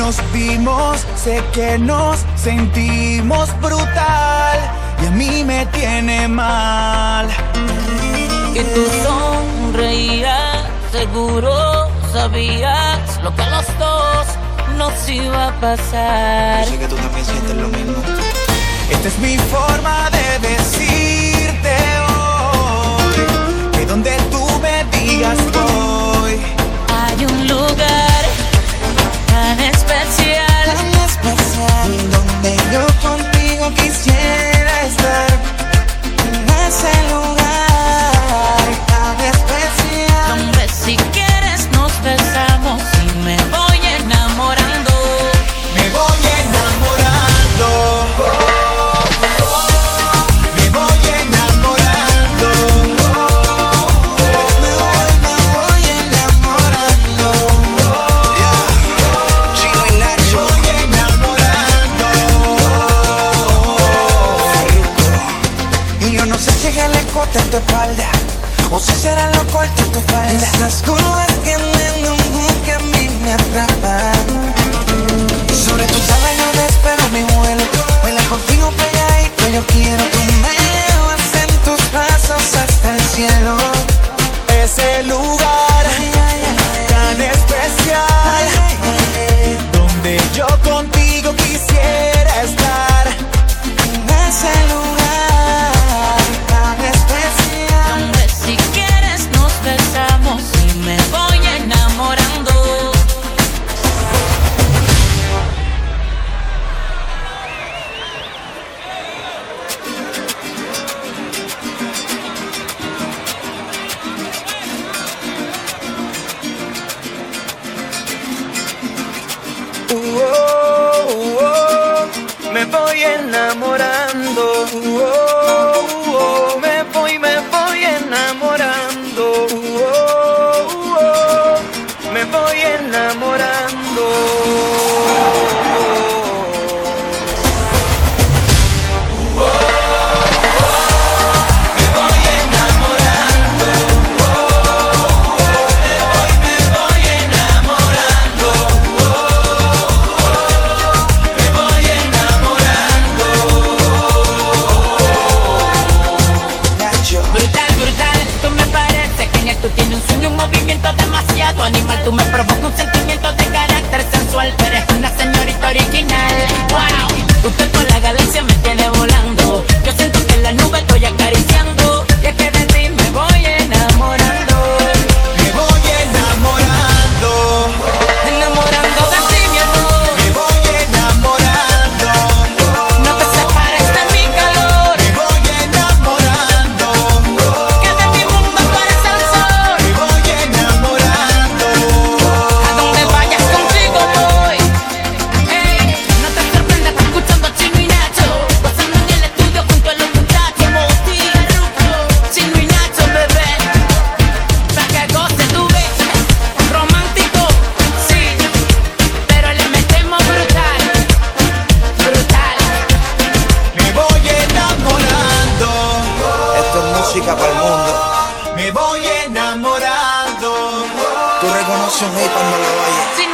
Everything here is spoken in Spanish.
nos vimos, sé que nos sentimos brutal y a mí me tiene mal. Y tú sonreías, seguro sabías lo que a los dos nos iba a pasar. Yo sé que tú también sientes lo mismo. Esta es mi forma de decirte hoy, que donde tú me digas voy. Hay un lugar tan especial, donde yo contigo quisiera estar. En ese lugar tan especial, donde si quieres nos besamos y me voy enamorando. Me voy enamorando. Me voy enamorando. me voy enamorando. Chino y Nacho. Me voy enamorando. Y yo no sé si es el escote en tu espalda o si será lo corto en tu falda. Esas curvas tienen un hook que a mí me atrapan. Sobre tu tabla yo despego mi vuelo. Baila contigo pegadito, yo quiero. Tú me llevas en tus brazos hasta el cielo. Ese lugar tan especial, donde yo contigo quisiera estar. En ese lugar tan especial, Donde si quieres nos besamos y me voy enamorando. me voy enamorando. Me voy enamorando. Me voy enamorando. Nacho. Brutal, brutal, tú me pareces genial. Tú tienes un sueño, un movimiento demasiado animal. Tú me provocas un sentimiento de carácter sensual. Pero eres una señorita original. Wow, usted por la galaxia me tiene volando. Yo siento que en la nube estoy acariciando. Y es que de ti me voy enamorando. Me voy enamorando. Enamorando de ti, mi amor. Me voy enamorando. No te separes de mi calor. Me voy enamorando. Que de mi mundo tú eres el sol. Me voy enamorando. A donde vayas contigo voy. Ey, no te sorprendas escuchando Chino y Nacho, gozando en el estudio junto a los muchachos. Chino y Nacho, bebé, pa' que goce tu ves. Romántico, sí, pero le metemos brutal, brutal. Me voy enamorando. Esto es música para el mundo. Me voy enamorando. Tú reconoces un hit cuando lo oyes. Sí,